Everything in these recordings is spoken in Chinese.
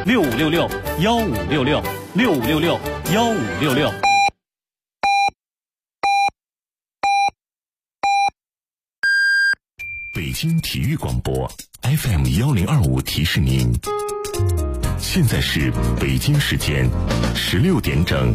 6566-1566，6566-1566。 北京体育广播 FM1025提示您，现在是北京时间16点整。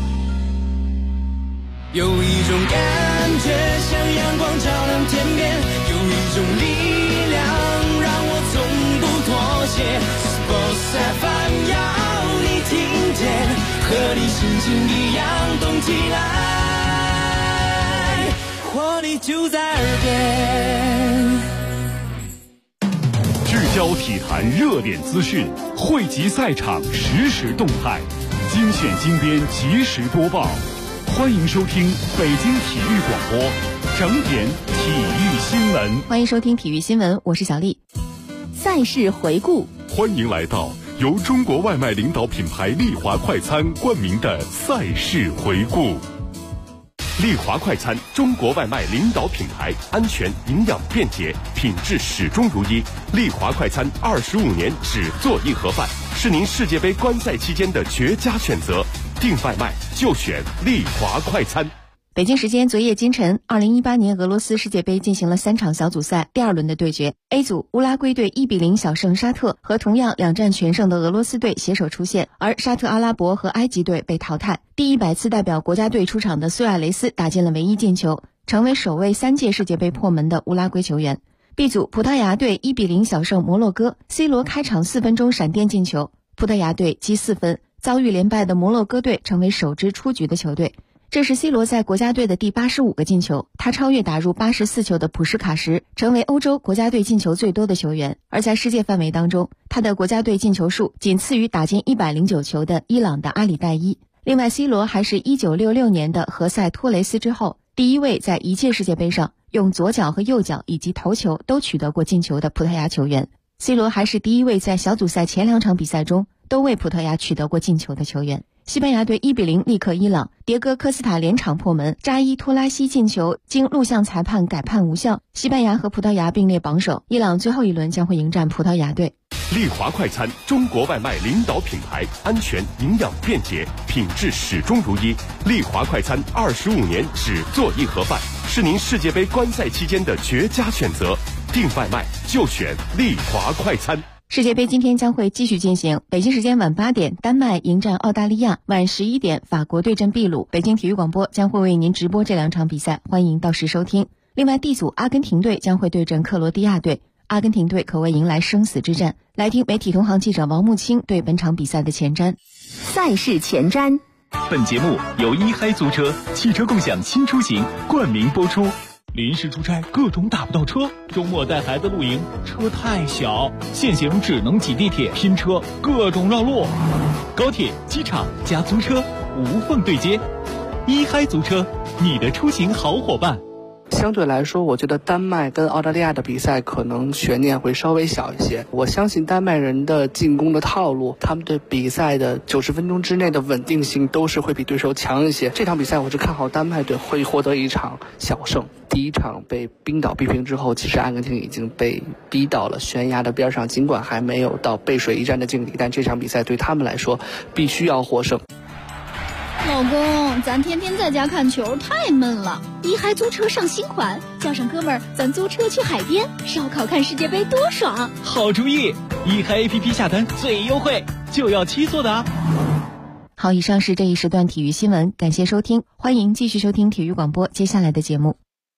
有一种感觉像阳光照亮天边，有一种力量让我从不妥协。Sports FM 要你听见，和你心情一样动起来，活力就在耳边。 聚焦体坛热点资讯，汇集赛场实时动态，精选精编及时播报。欢迎收听北京体育广播整点体育新闻。 欢迎收听体育新闻，我是小丽。赛事回顾， 欢迎来到由中国外卖领导品牌丽华快餐冠名的赛事回顾。丽华快餐，中国外卖领导品牌，安全、营养、便捷，品质始终如一。丽华快餐25年只做一盒饭，是您世界杯观赛期间的绝佳选择。订外卖就选丽华快餐。 北京时间昨夜今晨，2018年俄罗斯世界杯进行了3场小组赛第2轮的对决。A 组，乌拉圭队1比0小胜沙特，和同样2战全胜的俄罗斯队携手出线，而沙特阿拉伯和埃及队被淘汰。第100次代表国家队出场的苏亚雷斯打进了唯一进球，成为首位3届世界杯破门的乌拉圭球员。B 组，葡萄牙队1比0小胜摩洛哥，C 罗开场4分钟闪电进球，葡萄牙队积4分。遭遇连败的摩洛哥队成为首支出局的球队，这是 C 罗在国家队的第85个进球，他超越打入84球的普什卡什，成为欧洲国家队进球最多的球员。而在世界范围当中，他的国家队进球数仅次于打进109球的伊朗的阿里代伊。另外 C 罗还是1966年的何塞托雷斯之后第一位在一届世界杯上用左脚和右脚以及头球都取得过进球的葡萄牙球员。C 罗还是第一位在小组赛前2场比赛中都为葡萄牙取得过进球的球员。西班牙队1比0力克伊朗，迭戈科斯塔连场破门，扎伊托拉西进球经录像裁判改判无效。西班牙和葡萄牙并列榜首，伊朗最后一轮将会迎战葡萄牙队。 丽华快餐，中国外卖领导品牌，安全、营养、便捷，品质始终如一。丽华快餐25年只做一盒饭，是您世界杯观赛期间的绝佳选择。订外卖就选丽华快餐。 世界杯今天将会继续进行，北京时间晚8点，丹麦迎战澳大利亚，晚11点，法国对阵秘鲁。北京体育广播将会为您直播这2场比赛，欢迎到时收听。另外 D 组，阿根廷队将会对阵克罗地亚队，阿根廷队可谓迎来生死之战。来听媒体同行记者王木清对本场比赛的前瞻。 赛事前瞻。 本节目由一嗨租车汽车共享新出行冠名播出。临时出差各种打不到车，周末带孩子露营车太小，现行只能挤地铁拼车，各种绕路。高铁、机场加租车无缝对接，一嗨租车，你的出行好伙伴。 相对来说，我觉得丹麦跟澳大利亚的比赛可能悬念会稍微小一些。我相信丹麦人的进攻的套路，他们对比赛的90分钟之内的稳定性都是会比对手强一些。这场比赛我是看好丹麦队会获得一场小胜。第一场被冰岛逼平之后，其实阿根廷已经被逼到了悬崖的边上，尽管还没有到背水一战的境地，但这场比赛对他们来说必须要获胜。 老公，咱天天在家看球太闷了，一嗨租车上新款，叫上哥们儿，咱租车去海边烧烤看世界杯多爽。 好主意，一嗨 APP 下单最优惠，就要7座的啊。 好，以上是这一时段体育新闻，感谢收听，欢迎继续收听体育广播接下来的节目。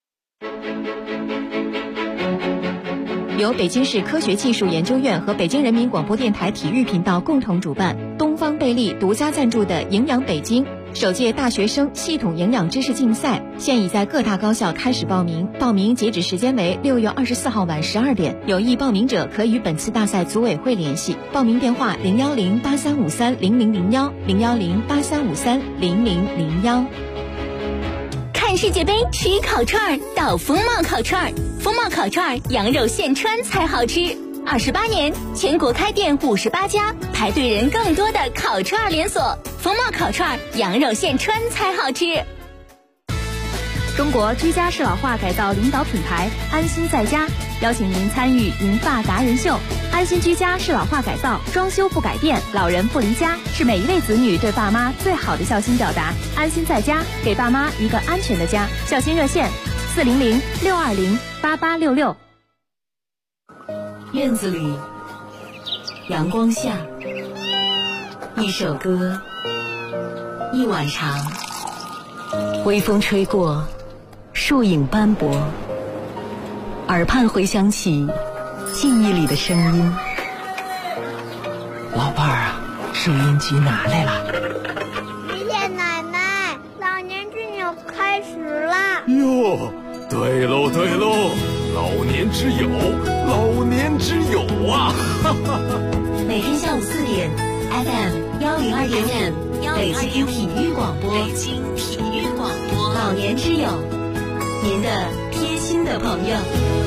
由北京市科学技术研究院和北京人民广播电台体育频道共同主办，东方贝利独家赞助的营养北京首届大学生系统营养知识竞赛现已在各大高校开始报名，报名截止时间为6月24号晚12点，有意报名者可与本次大赛组委会联系，报名电话01083530001 01083530001。 看世界杯吃烤串到风貌烤串，风貌烤串羊肉现穿才好吃。28年，全国开店58家，排队人更多的烤串连锁。风貌烤串羊肉现穿才好吃。 中国居家适老化改造领导品牌安心在家，邀请您参与银发达人秀。安心居家适老化改造，装修不改变，老人不离家，是每一位子女对爸妈最好的孝心表达。安心在家，给爸妈一个安全的家。孝心热线400-620-8866。 院子里，阳光下，一首歌，一碗茶，微风吹过，树影斑驳，耳畔回响起记忆里的声音。 老伴儿啊，收音机拿来了。 爷爷奶奶，老年之友开始了。 哟，对喽对喽，老年之友，老年之友啊！ 每天下午4点 FM102.5北京体育广播，北京体育广播，老年之友，您的贴心的朋友。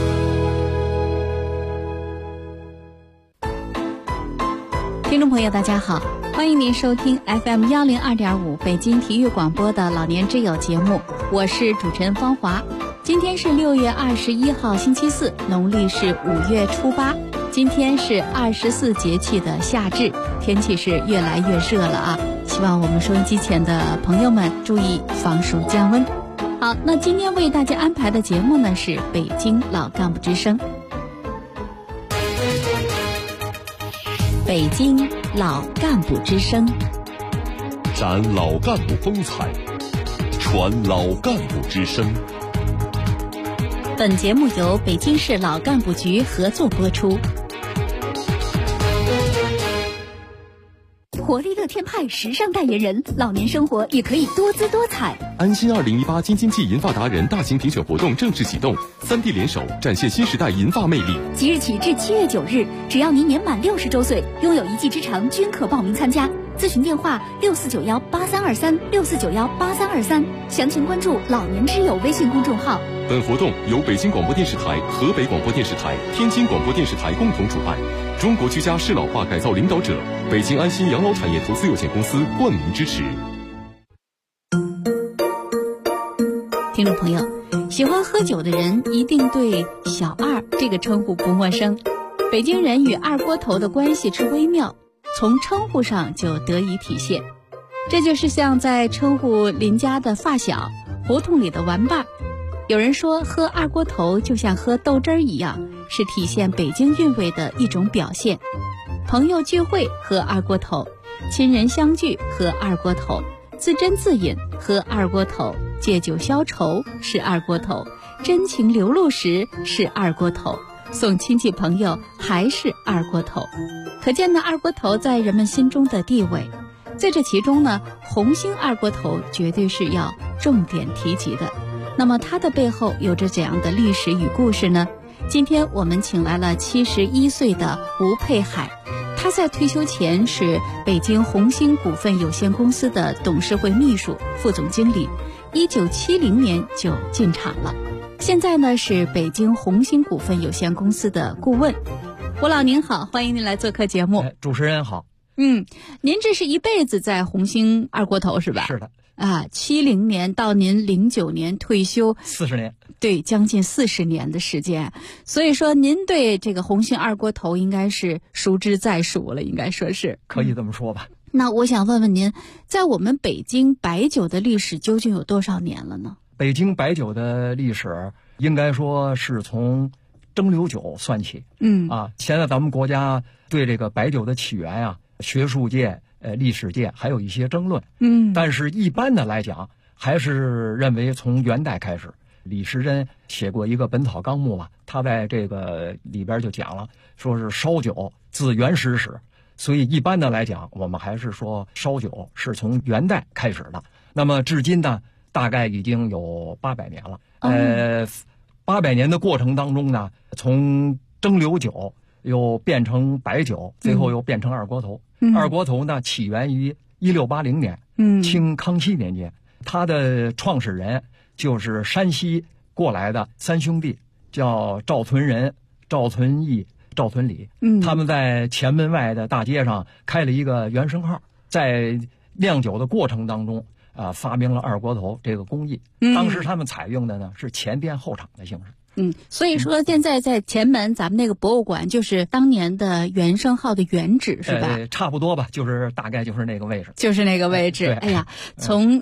听众朋友大家好，欢迎您收听 FM102.5北京体育广播的老年之友节目，我是主持人芳华。今天是6月21号星期四，农历是5月初8，今天是24节气的夏至，天气是越来越热了啊！希望我们收音机前的朋友们注意防暑降温。好，那今天为大家安排的节目呢是北京老干部之声。北京老干部之声， 展老干部风采，传老干部之声。 本节目由北京市老干部局合作播出。 活力乐天派时尚代言人，老年生活也可以多姿多彩。 安心2018京津冀银发达人大型评选活动正式启动，3地联手展现新时代银发魅力。 即日起至7月9日，只要您年满60周岁，拥有一技之长，均可报名参加。咨询电话64918364918323，详情关注老年之友微信公众号。 本活动由北京广播电视台、河北广播电视台、天津广播电视台共同主办，中国居家适老化改造领导者北京安心养老产业投资有限公司冠名支持。 听众朋友，喜欢喝酒的人一定对小二这个称呼不陌生。北京人与二锅头的关系之微妙，从称呼上就得以体现。这就是像在称呼邻家的发小，胡同里的玩伴。有人说喝二锅头就像喝豆汁儿一样，是体现北京韵味的一种表现。朋友聚会喝二锅头，亲人相聚喝二锅头，自斟自饮喝二锅头，借酒消愁是二锅头，真情流露时是二锅头，送亲戚朋友还是二锅头。可见呢，二锅头在人们心中的地位，在这其中呢，红星二锅头绝对是要重点提及的。那么它的背后有着怎样的历史与故事呢？今天我们请来了71岁的吴佩海，他在退休前是北京红星股份有限公司的董事会秘书、副总经理，1970年就进场了。现在呢是北京红星股份有限公司的顾问。吴老您好，欢迎您来做客节目。 主持人好。 您这是一辈子在红星二锅头是吧？ 是的。 70年到您09年退休 ，40年， 对，将近40年的时间。所以说您对这个红星二锅头应该是熟知再熟了，应该说是可以这么说吧。 那我想问问您，在我们北京白酒的历史究竟有多少年了呢？ 北京白酒的历史应该说是从蒸馏酒算起。现在咱们国家对这个白酒的起源啊，学术界历史界还有一些争论，但是一般的来讲，还是认为从元代开始。李时珍写过一个《本草纲目》嘛，他在这个里边就讲了，说是烧酒自元始始，所以一般的来讲，我们还是说烧酒是从元代开始的。那么至今呢，大概已经有800年了。800年的过程当中呢，从蒸馏酒又变成白酒，最后又变成二锅头。二锅头呢，起源于1680年，清康熙年间。他的创始人就是山西过来的3兄弟，叫赵存仁、赵存义、赵存礼。他们在前门外的大街上开了一个原生号，在酿酒的过程当中， 发明了二锅头这个工艺。当时他们采用的呢是前店后厂的形式。 所以说现在在前门咱们那个博物馆就是当年的原生号的原址是吧？ 差不多吧，就是大概就是那个位置。 就是那个位置。哎呀，从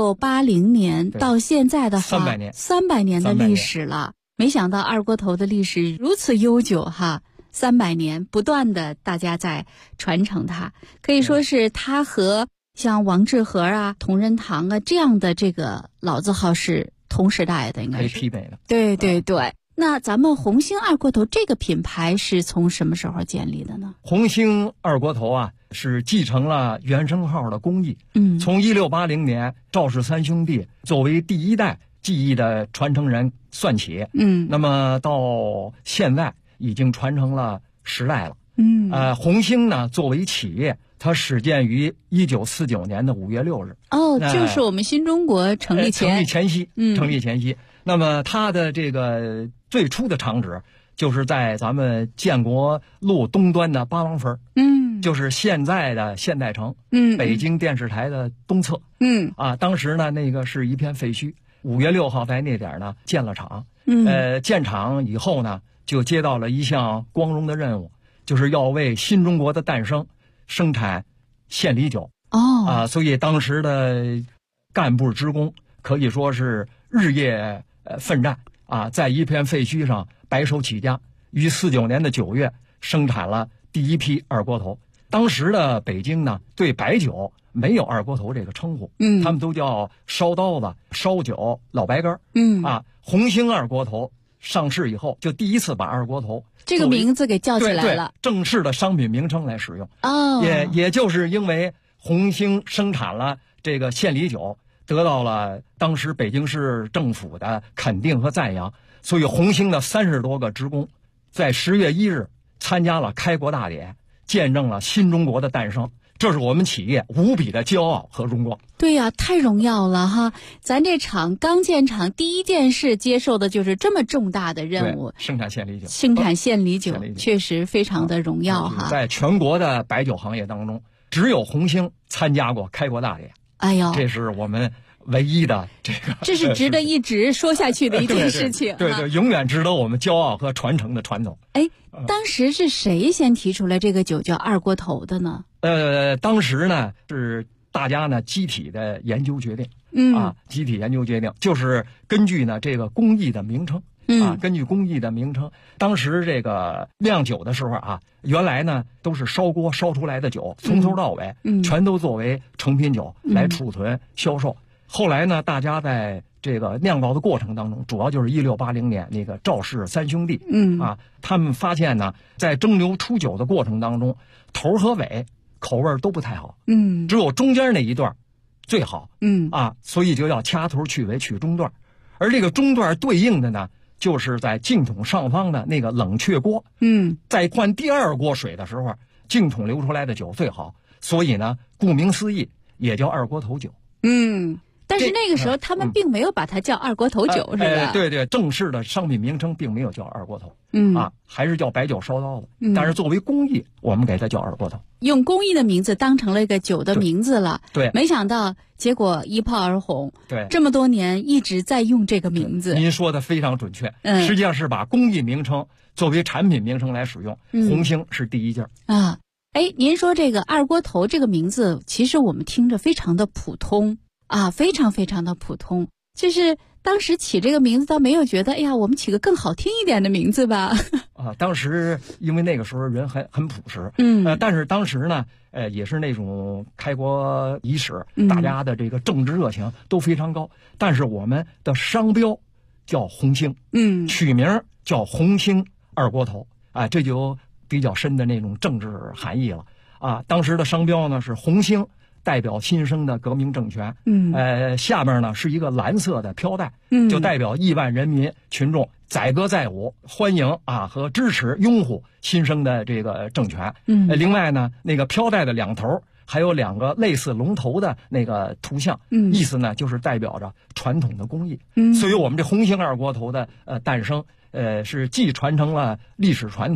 1680年到现在的话，300年的历史了。没想到二锅头的历史如此悠久哈，300年不断的大家在传承它，可以说是它和像王致和啊、同仁堂啊这样的这个老字号是同时代的，应该是可以媲美的。 对对对。那咱们红星二锅头这个品牌是从什么时候建立的呢？ 红星二锅头啊，是继承了原生号的工艺。从1680年赵氏三兄弟作为第一代技艺的传承人算起，那么到现在已经传承了10代了。红星呢作为企业，它始建于1949年的5月6日。 就是我们新中国成立前夕。那么它的这个最初的厂址就是在咱们建国路东端的八王坟，就是现在的现代城，北京电视台的东侧。当时呢那个是一片废墟。5月6号在那点呢建了厂。建厂以后呢，就接到了一项光荣的任务，就是要为新中国的诞生生产献礼酒。所以当时的干部职工可以说是日夜奋战在一片废墟上白手起家，于49年的9月生产了第一批二锅头。当时的北京呢，对白酒没有二锅头这个称呼，他们都叫烧刀子、烧酒、老白干。红星二锅头上市以后，就第一次把二锅头这个名字给叫起来了， 正式的商品名称来使用。也就是因为红星生产了这个献礼酒，得到了当时北京市政府的肯定和赞扬，所以红星的30多个职工在10月1日参加了开国大典，见证了新中国的诞生。这是我们企业无比的骄傲和荣光。 对呀，太荣耀了哈！咱这厂刚建厂，第一件事接受的就是这么重大的任务， 生产献礼酒。 生产献礼酒确实非常的荣耀哈！ 在全国的白酒行业当中，只有红星参加过开国大典。 哎呦， 这是我们唯一的这是值得一直说下去的一件事情。 对，永远值得我们骄傲和传承的传统。 当时是谁先提出来这个酒叫二锅头的呢？ 当时呢是大家呢集体的研究决定。集体研究决定就是根据呢这个工艺的名称。根据工艺的名称，当时这个酿酒的时候原来呢都是烧锅烧出来的酒，从头到尾全都作为成品酒来储存销售。后来呢，大家在这个酿造的过程当中，主要就是1680年那个赵氏三兄弟，他们发现呢，在蒸馏出酒的过程当中，头和尾口味都不太好，只有中间那一段最好，所以就要掐头去尾取中段，而这个中段对应的呢，就是在净桶上方的那个冷却锅，在换第二锅水的时候，净桶流出来的酒最好，所以呢，顾名思义也叫二锅头酒。 但是那个时候他们并没有把它叫二锅头酒，是吧？ 对，正式的商品名称并没有叫二锅头，还是叫白酒烧刀子。但是作为工艺，我们给它叫二锅头， 用工艺的名字当成了一个酒的名字了。 对， 没想到结果一炮而红。 对， 这么多年一直在用这个名字。 您说的非常准确，实际上是把工艺名称作为产品名称来使用。红星是第一家您说这个二锅头这个名字，其实我们听着非常的普通。非常非常的普通，就是当时起这个名字倒没有觉得，我们起个更好听一点的名字吧。 当时因为那个时候人很朴实，但是当时呢，也是那种开国伊始，大家的这个政治热情都非常高。但是我们的商标叫红星，取名叫红星二锅头，这就比较深的那种政治含义了。当时的商标呢是红星，代表新生的革命政权，下面呢是一个蓝色的飘带，就代表亿万人民群众载歌载舞，欢迎和支持拥护新生的这个政权。另外呢，那个飘带的两头还有2个类似龙头的那个图像，意思呢就是代表着传统的工艺。所以我们这红星二锅头的诞生，是既传承了历史传统，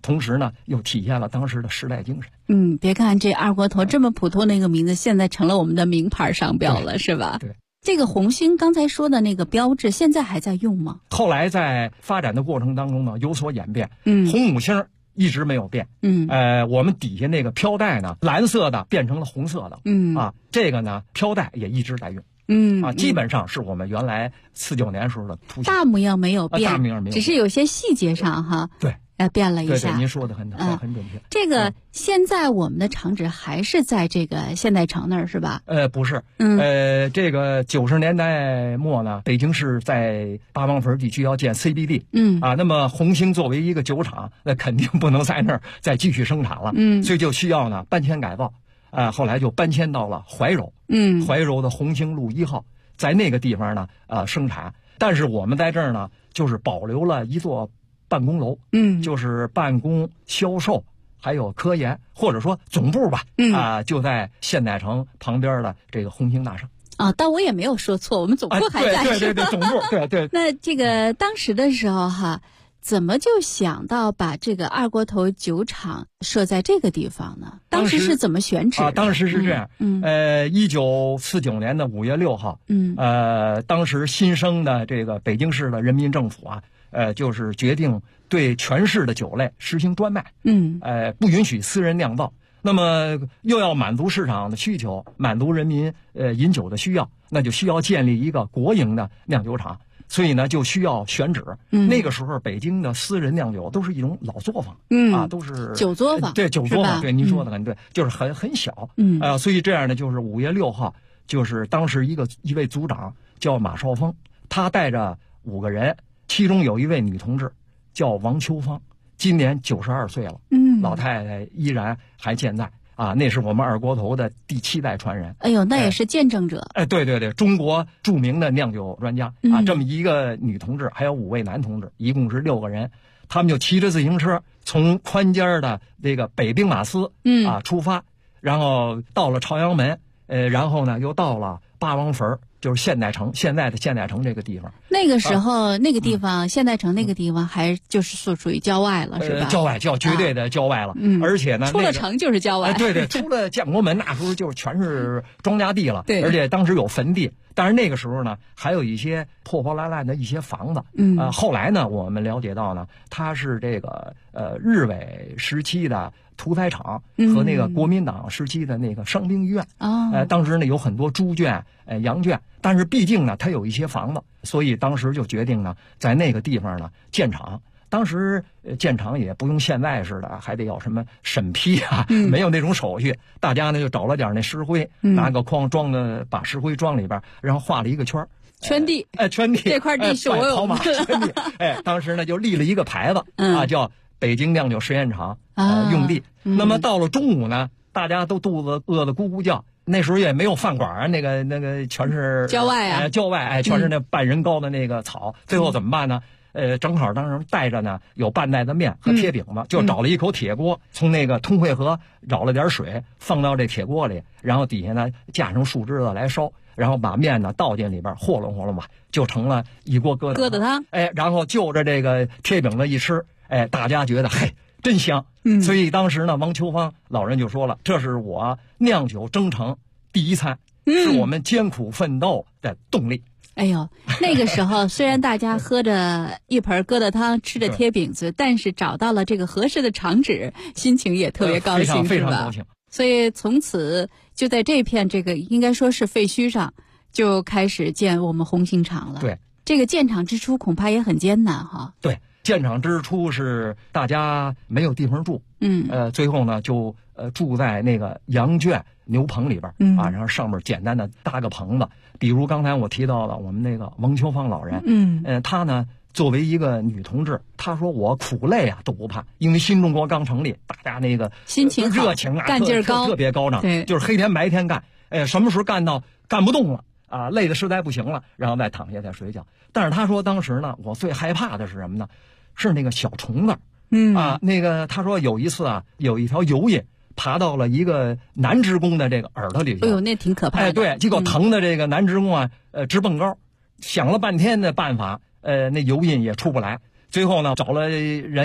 同时呢又体现了当时的时代精神。 别看这二锅头这么普通的一个名字，现在成了我们的名牌商标了，是吧？ 对。 这个红星刚才说的那个标志，现在还在用吗？ 后来在发展的过程当中呢，有所演变。红五星一直没有变。我们底下那个飘带呢，蓝色的变成了红色的。这个呢，飘带也一直在用。基本上是我们原来49年时候的图形。 大模样没有变， 大模样没有变， 只是有些细节上哈。 对。 变了一下。 对，您说的很准确。 这个现在我们的厂址还是在这个现代城那儿是吧？ 不是。这个90年代末呢，北京市在八王坟地区要建 CBD。那么红星作为一个酒厂，那肯定不能在那儿再继续生产了。所以就需要呢搬迁改造。后来就搬迁到了怀柔。怀柔的红星路1号，在那个地方呢生产。但是我们在这儿呢，就是保留了一座办公楼，就是办公、销售，还有科研，或者说总部吧，就在现代城旁边的这个红星大厦。 但我也没有说错，我们总部还在。 对，总部，对。 那这个当时的时候哈，怎么就想到把这个二锅头酒厂设在这个地方呢？当时是怎么选址？ 当时是这样。1949年的5月6号，当时新生的这个北京市的人民政府就是决定对全市的酒类实行专卖。不允许私人酿造。那么又要满足市场的需求，满足人民饮酒的需要，那就需要建立一个国营的酿酒厂。所以呢，就需要选址。那个时候，北京的私人酿酒都是一种老作坊。都是酒作坊。 对，酒作坊。对，您说的很对，就是很小。所以这样呢，就是5月6号，就是当时一位组长叫马少峰，他带着5个人，其中有一位女同志叫王秋芳，今年92岁了。老太太依然还健在。那是我们二锅头的第7代传人。 哎呦，那也是见证者。 对，中国著名的酿酒专家。这么一个女同志，还有5位男同志，一共是6个人。他们就骑着自行车从宽街的这个北兵马司出发，然后到了朝阳门，然后呢又到了八王坟，就是现代城，现在的现代城这个地方。 那个时候，那个地方现代城那个地方还就是属于郊外了，是吧？ 郊外，绝对的郊外了。而且呢， 出了城就是郊外。 对，出了建国门，那时候就全是庄稼地了。 对， 而且当时有坟地，但是那个时候呢，还有一些破破烂烂的一些房子。后来呢，我们了解到呢，它是这个日伪时期的屠宰场和那个国民党时期的那个伤兵医院。当时呢有很多猪圈、羊圈，但是毕竟呢它有一些房子，所以当时就决定呢在那个地方呢建厂。当时建厂也不用现在似的还得要什么审批没有那种手续。大家呢就找了点那石灰，拿个筐把石灰装里边，然后画了一个圈地。 圈地， 这块地是我有的。 圈地。当时呢就立了一个牌子叫北京酿酒实验场用地。那么到了中午呢，大家都肚子饿得咕咕叫。那时候也没有饭馆，那个全是郊外郊外全是那半人高的那个草。最后怎么办呢？正好当时带着呢有半袋子面和铁饼子，就找了一口铁锅，从那个通惠河舀了点水放到这铁锅里，然后底下呢架上树枝子来烧，然后把面呢倒进里边和弄吧，就成了一锅疙瘩汤。然后就着这个铁饼子一吃，大家觉得真香。所以当时呢，王秋芳老人就说了，这是我酿酒征程第1餐，是我们艰苦奋斗的动力。 哎呦，那个时候虽然大家喝着一盆疙瘩汤，吃着贴饼子，但是找到了这个合适的厂址，心情也特别高兴， 非常高兴。 所以从此就在这片这个应该说是废墟上，就开始建我们红星厂了。 对， 这个建厂之初恐怕也很艰难哈。 对，建厂之初是大家没有地方住，最后呢就住在那个羊圈牛棚里边然后上面简单的搭个棚子。比如刚才我提到了我们那个王秋芳老人，她呢作为一个女同志，她说我苦累都不怕，因为新中国刚成立，大家那个心情热情干劲高， 特别高涨，就是黑天白天干，什么时候干到干不动了累得实在不行了，然后再躺下再睡觉。但是她说当时呢，我最害怕的是什么呢？是那个小虫子。那个她说有一次有一条油印爬到了一个男职工的这个耳朵里去。 哎呦，那挺可怕的。 对，结果疼的这个男职工直蹦高，想了半天的办法，那油印也出不来。最后呢，找了人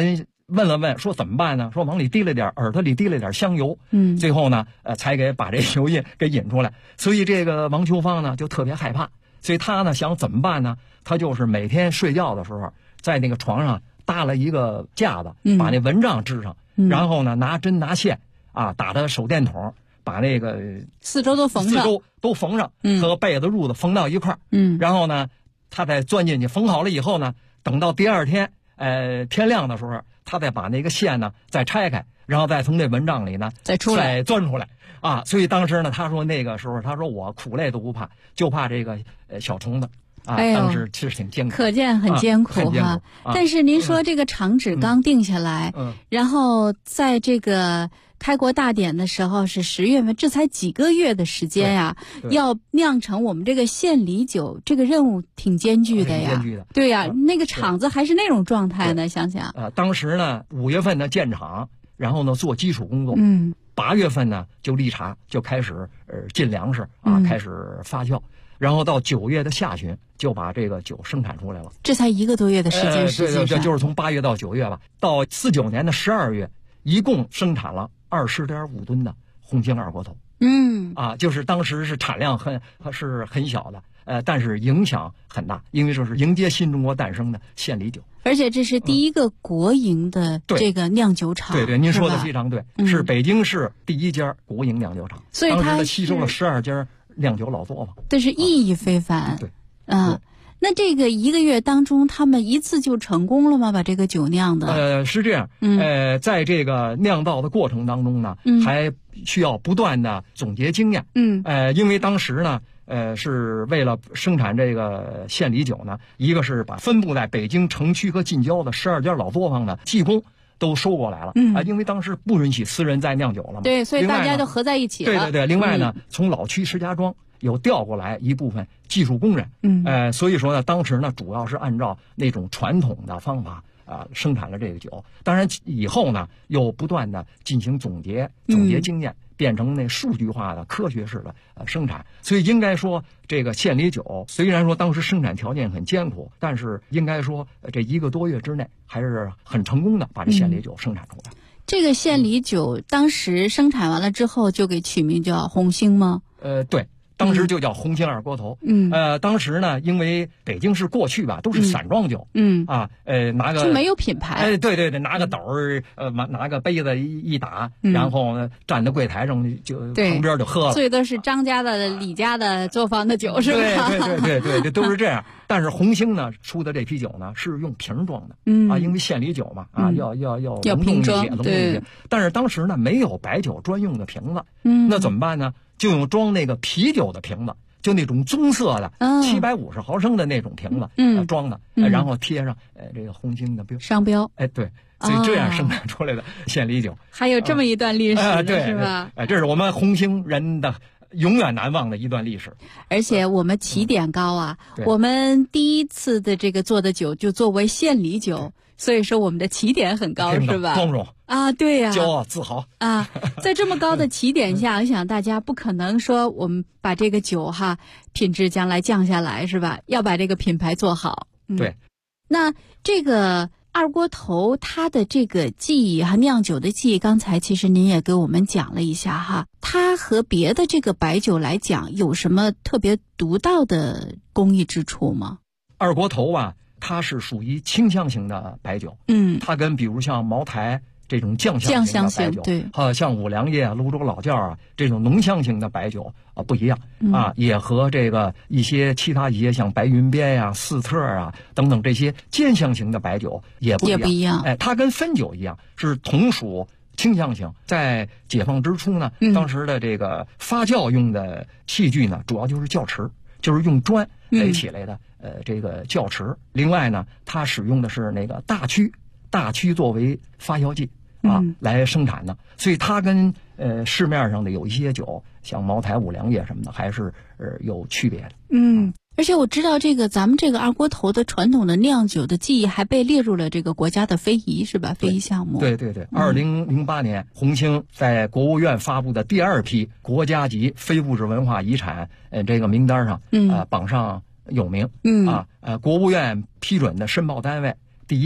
问了问，说怎么办呢？说往里滴了点耳朵里滴了点香油，最后呢，才给把这油印给引出来。所以这个王秋芳呢就特别害怕，所以他呢想怎么办呢？他就是每天睡觉的时候，在那个床上搭了一个架子，把那蚊帐支上，然后呢拿针拿线啊打的手电筒，把那个四周都缝上， 和被子褥子缝到一块儿，然后呢他再钻进去，缝好了以后呢，等到第二天天亮的时候，他再把那个线呢再拆开，然后再从这蚊帐里呢再钻出来啊。所以当时呢，他说那个时候，他说我苦累都不怕，就怕这个小虫子啊。当时其实挺艰苦， 可见很艰苦哈。但是您说这个厂址刚定下来，然后在这个开国大典的时候是10月份，这才几个月的时间呀，要酿成我们这个献礼酒，这个任务挺艰巨的呀。对呀，那个厂子还是那种状态呢，想想。 当时呢5月份呢建厂，然后呢做基础工作，8月份呢就立茶，就开始进粮食啊，开始发酵，然后到9月的下旬就把这个酒生产出来了。 这才1个多月的时间， 对，就是从8月到9月吧。到49年的12月，一共生产了20.5吨的红星二锅头。就是当时是产量很小的，但是影响很大，因为这是迎接新中国诞生的献礼酒， 而且这是第一个国营的这个酿酒厂。 对，您说的非常对，是北京市第一家国营酿酒厂， 所以它吸收了12家酿酒老作坊， 这是意义非凡。 对， 那这个1个月当中，他们一次就成功了吗？把这个酒酿的？ 是这样。在这个酿造的过程当中呢，还需要不断的总结经验。因为当时呢，是为了生产这个献礼酒呢，一个是把分布在北京城区和近郊的12家老作坊的技工都收过来了。因为当时不允许私人再酿酒了嘛。 对，所以大家就合在一起了。 对。另外呢，从老区石家庄有调过来一部分技术工人，所以说呢，当时呢，主要是按照那种传统的方法生产了这个酒。当然以后呢，又不断的进行总结经验，变成那数据化的科学式的生产。所以应该说，这个献礼酒虽然说当时生产条件很艰苦，但是应该说这1个多月之内还是很成功的把这献礼酒生产出来。 这个献礼酒当时生产完了之后，就给取名叫红星吗？ 对。当时就叫红星二锅头。当时呢，因为北京市过去吧都是散装酒，拿个就没有品牌。 对，拿个斗儿，拿个杯子一打，然后呢站在柜台上就旁边就喝了。 所以都是张家的、李家的作坊的酒，是吧？ 对，都是这样。但是红星呢出的这批酒呢是用瓶装的，因为献礼酒嘛，要隆重一些。但是当时呢没有白酒专用的瓶子，那怎么办呢？就用装那个啤酒的瓶子，就那种棕色的750毫升的那种瓶子装的，然后贴上这个红星的商标。 对，所以这样生产出来的献礼酒还有这么一段历史，是吧？ 这是我们红星人的永远难忘的一段历史。 而且我们起点高啊，我们第一次的这个做的酒就作为献礼酒，所以说我们的起点很高，是吧？ 光荣啊，对呀， 骄傲自豪啊！在这么高的起点下，我想大家不可能说我们把这个酒品质将来降下来，是吧？要把这个品牌做好。 对。 那这个二锅头它的这个技艺酿酒的技艺，刚才其实您也给我们讲了一下它和别的这个白酒来讲有什么特别独到的工艺之处吗？ 二锅头它是属于清香型的白酒，它跟比如像茅台这种酱香型的白酒， 对， 像五粮液、泸州老窖这种浓香型的白酒不一样也和这个一些其他一些像白云边四特等等这些兼香型的白酒也不一样。它跟汾酒一样，是同属清香型。在解放之初呢，当时的这个发酵用的器具呢，主要就是窖池，就是用砖垒起来的这个窖池。另外呢，它使用的是那个大曲作为发酵剂来生产的，所以它跟市面上的有一些酒，像茅台、五粮液什么的，还是有区别的。 而且我知道咱们这个二锅头的传统的酿酒的技艺还被列入了这个国家的非遗，是吧？非遗项目。 对，2008年红星在国务院发布的第2批国家级非物质文化遗产这个名单上榜上有名。国务院批准的申报单位第一个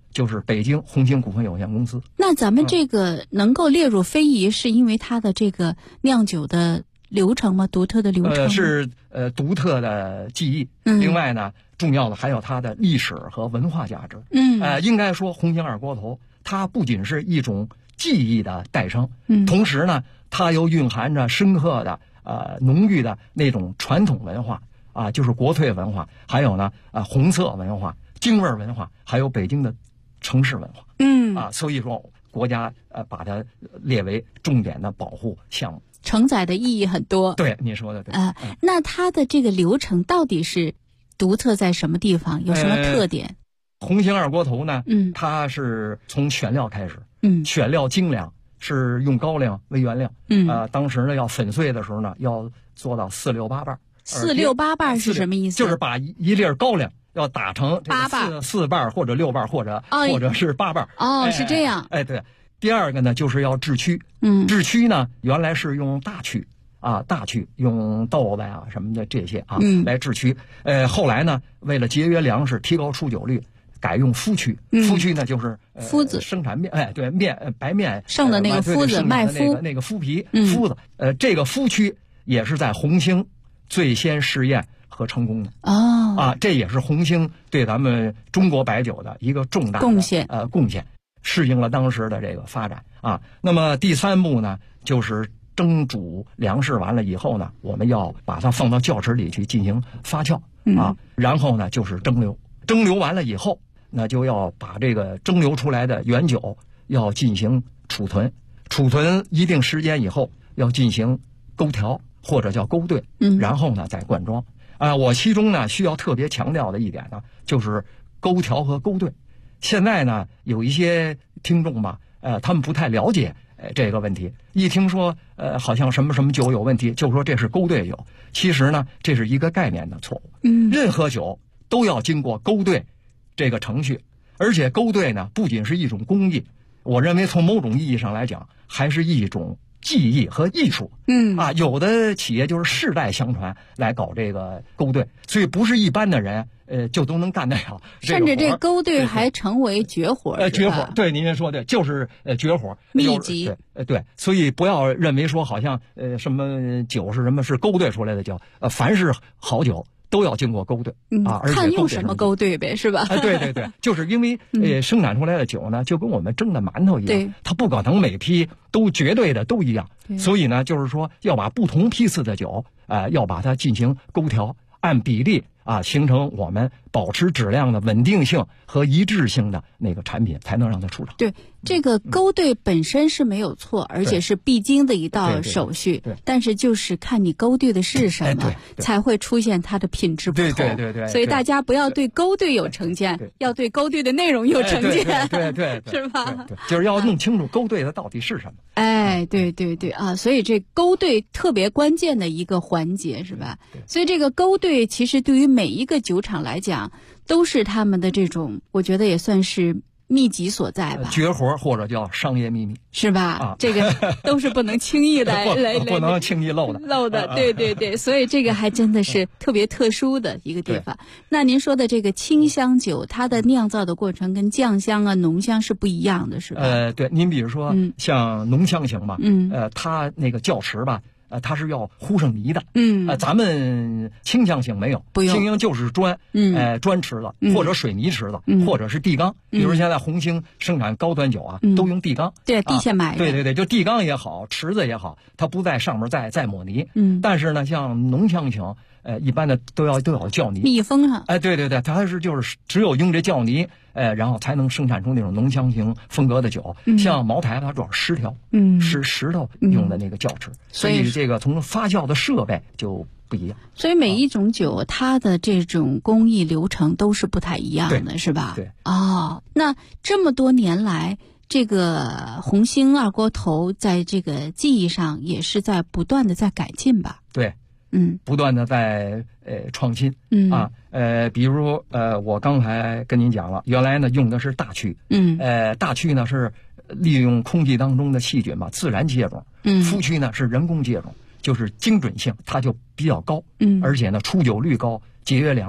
就是北京红星股份有限公司。 那咱们这个能够列入非遗，是因为它的这个酿酒的流程吗？独特的流程是独特的技艺。另外呢，重要的还有它的历史和文化价值。应该说红星二锅头它不仅是一种技艺的代称，同时呢，它又蕴含着深刻的浓郁的那种传统文化啊，就是国粹文化，还有呢红色文化、京味文化，还有北京的城市文化。所以说国家把它列为重点的保护项目， 承载的意义很多。 对，你说的对。 那它的这个流程到底是独特在什么地方？有什么特点？ 红星二锅头呢，它是从选料开始，选料精良，是用高粱为原料，当时呢要粉碎的时候呢，要做到4六8瓣。 4六8瓣是什么意思？ 就是把一粒高粱要打成8瓣，4瓣或者6瓣，或者是8瓣。 是这样。 对。第二个呢，就是要制曲。制曲呢，原来是用大曲大曲，用豆子呀什么的这些来制曲。后来呢，为了节约粮食，提高出酒率，改用麸曲。麸曲呢，就是麸子生产面，白面剩的那个麸子，麦麸那个麸皮麸子。这个麸曲也是在红星最先试验和成功的。这也是红星对咱们中国白酒的一个重大的贡献，适应了当时的这个发展那么第3步呢，就是蒸煮粮食完了以后呢，我们要把它放到窖池里去进行发酵然后呢就是蒸馏。蒸馏完了以后，那就要把这个蒸馏出来的原酒要进行储存，储存一定时间以后要进行勾调或者叫勾兑，然后呢再灌装。我其中呢需要特别强调的一点呢，就是勾调和勾兑。现在呢有一些听众吧，他们不太了解这个问题，一听说好像什么什么酒有问题，就说这是勾兑酒。其实呢，这是一个概念的错误。任何酒都要经过勾兑这个程序，而且勾兑呢不仅是一种工艺，我认为从某种意义上来讲，还是一种技艺和艺术。有的企业就是世代相传来搞这个勾兑，所以不是一般的人就都能干得了。 甚至这勾兑还成为绝活。 绝活，对，您说的就是绝活秘籍。 对，所以不要认为说好像什么酒是什么是勾兑出来的酒，凡是好酒都要经过勾兑而且看用什么勾兑呗，是吧？ 对，就是因为生产出来的酒呢，就跟我们蒸的馒头一样，它不可能每批都绝对的都一样，所以呢，就是说要把不同批次的酒要把它进行勾调，按比例形成我们保持质量的稳定性和一致性的那个产品，才能让它出厂。 对，这个勾兑本身是没有错，而且是必经的一道手续。但是就是看你勾兑的是什么，才会出现它的品质不同。 对。 所以大家不要对勾兑有成见，要对勾兑的内容有成见。 对， 是吧？ 就是要弄清楚勾兑的到底是什么。 对所以这勾兑特别关键的一个环节，是吧？所以这个勾兑其实对于每一个酒厂来讲，都是他们的这种，我觉得也算是秘籍所在吧， 绝活或者叫商业秘密， 是吧？这个都是不能轻易来不能轻易漏的。 对，所以这个还真的是特别特殊的一个地方。那您说的这个清香酒，它的酿造的过程跟酱香浓香是不一样的，是吧？ 对，您比如说像浓香型吧，它那个窖池吧。它是要糊上泥的，咱们清香型没有，清香就是砖池子，或者水泥池子，或者是地缸。比如现在红星生产高端酒都用地缸， 对，地下买的， 对，就地缸也好，池子也好，它不在上面再抹泥，但是呢，像浓香型，一般的都要窖泥， 密封上， 对，它是就是只有用这窖泥，然后才能生产出那种浓香型风格的酒。像茅台它主要石条，是石头用的那个窖池，所以这个从发酵的设备就不一样。 所以每一种酒它的这种工艺流程都是不太一样的，是吧？ 对。 那这么多年来，这个红星二锅头在这个技艺上也是在不断的在改进吧？ 对。不断的在创新比如我刚才跟您讲了，原来呢用的是大曲，大曲呢是利用空气当中的细菌自然接种，麸曲呢是人工接种，就是精准性它就比较高，而且呢出酒率高，节约粮食。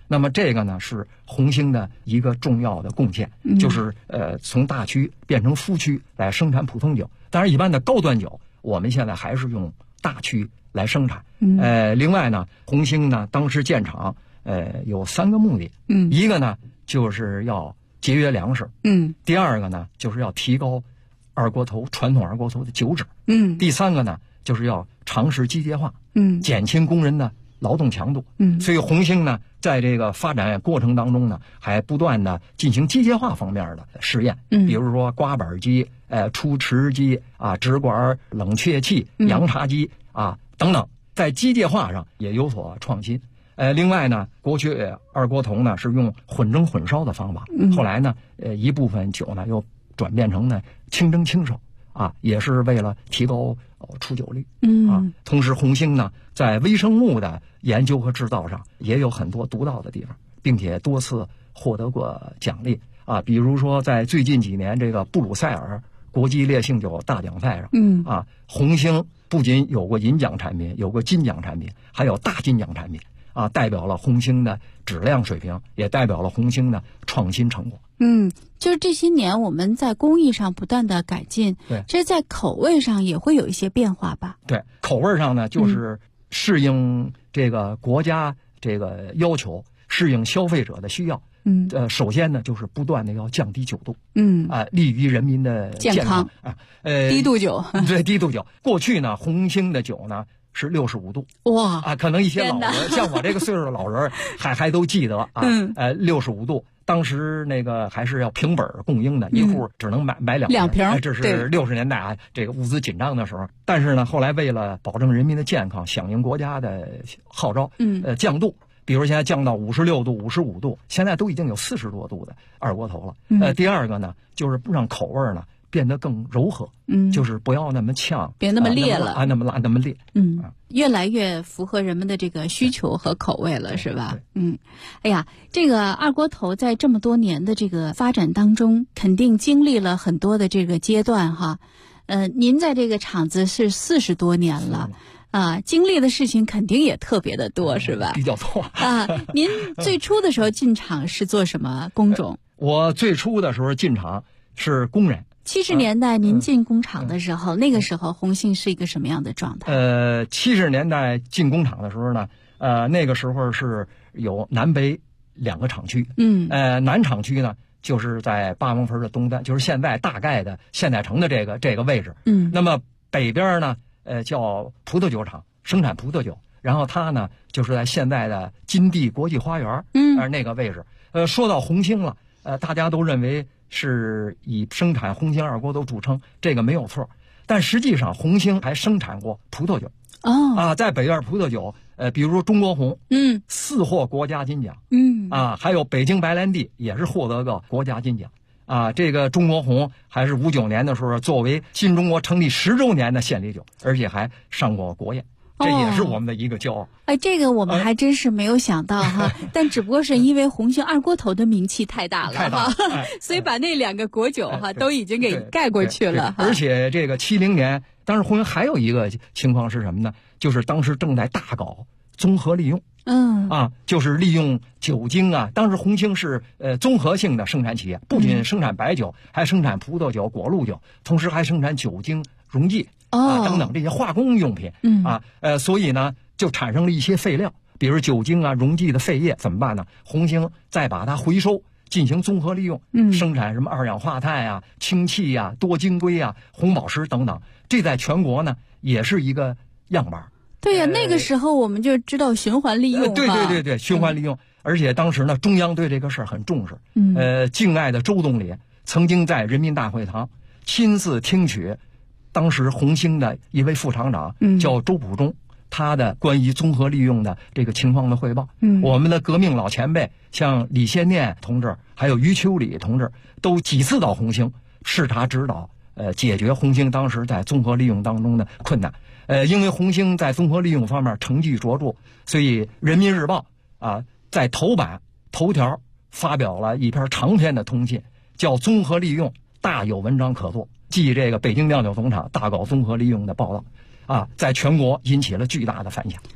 那么这个呢是红星的一个重要的贡献，就是从大曲变成副曲来生产普通酒。当然，一般的高端酒我们现在还是用大曲来生产。另外呢，红星呢当时建厂有3个目的，一个呢就是要节约粮食，第二个呢就是要提高传统二锅头的酒质，第三个呢就是要尝试机械化，减轻工人的劳动强度，所以红星呢在这个发展过程当中呢，还不断的进行机械化方面的试验，比如说刮板机、出匙机啊、直管冷却器、扬茶机啊等等，在机械化上也有所创新。另外呢，过去二锅头呢是用混蒸混烧的方法，后来呢，一部分酒呢又转变成呢清蒸清烧啊，也是为了提高出酒率啊。同时，红星呢在微生物的研究和制造上也有很多独到的地方，并且多次获得过奖励啊。比如说，在最近几年这个布鲁塞尔国际烈性酒大奖赛上，红星不仅有过银奖产品，有过金奖产品，还有大金奖产品。代表了红星的质量水平，也代表了红星的创新成果。 就是这些年我们在工艺上不断的改进， 对， 这在口味上也会有一些变化吧？ 对，口味上呢，就是适应这个国家这个要求，适应消费者的需要。首先呢，就是不断的要降低酒度，利于人民的健康啊。 低度酒， 对，低度酒。过去呢，红星的酒呢是65度， 哇啊，可能一些老人像我这个岁数的老人还都记得啊，65度。当时那个还是要平本供应的，一户只能买2瓶，这是60年代啊，这个物资紧张的时候。但是呢，后来为了保证人民的健康，响应国家的号召，降度。比如现在降到56度、55度，现在都已经有40多度的二锅头了。第二个呢，就是不让口味呢变得更柔和，就是不要那么呛， 别那么烈了， 那么辣，那么烈， 越来越符合人们的这个需求和口味了，是吧？哎呀，这个二锅头在这么多年的这个发展当中，肯定经历了很多的这个阶段哈。您在这个厂子是40多年了。经历的事情肯定也特别的多，是吧？ 比较多啊。您最初的时候进厂是做什么工种？ 我最初的时候进厂是工人。 70年代您进工厂的时候，那个时候红星是一个什么样的状态 ？70年代进工厂的时候呢，那个时候是有南北2个厂区。南厂区呢就是在八王坟的东单，就是现在大概的现代城的这个位置。那么北边呢？叫葡萄酒厂，生产葡萄酒。然后它呢，就是在现在的金地国际花园，那个位置。说到红星了，大家都认为是以生产红星二锅头著称，这个没有错。但实际上，红星还生产过葡萄酒。在北院葡萄酒，比如说中国红，4获国家金奖。还有北京白兰地也是获得个国家金奖。这个中国红还是59年的时候作为新中国成立10周年的献礼酒，而且还上过国宴，这也是我们的一个骄傲。 这个我们还真是没有想到哈，但只不过是因为红星二锅头的名气太大了哈，所以把那2个国酒哈都已经给盖过去了。 而且这个70年，当时红星还有一个情况是什么呢？就是当时正在大搞综合利用。就是利用酒精啊。当时红星是综合性的生产企业，不仅生产白酒，还生产葡萄酒、果露酒，同时还生产酒精、溶剂等等这些化工用品。所以呢，就产生了一些废料，比如酒精啊、溶剂的废液，怎么办呢？红星再把它回收，进行综合利用，生产什么二氧化碳啊、氢气啊、多晶硅啊、红宝石等等。这在全国呢也是一个样板。 对呀，那个时候我们就知道循环利用。 对，循环利用。而且当时呢，中央对这个事儿很重视。敬爱的周总理曾经在人民大会堂亲自听取当时红星的一位副厂长，叫周普忠，他的关于综合利用的这个情况的汇报。我们的革命老前辈，像李先念同志，还有余秋里同志，都几次到红星视察指导，解决红星当时在综合利用当中的困难。因为红星在综合利用方面成绩卓著，所以人民日报在头条发表了一篇长篇的通信，叫综合利用大有文章可做，记这个北京酿酒总厂大搞综合利用的报道，在全国引起了巨大的反响。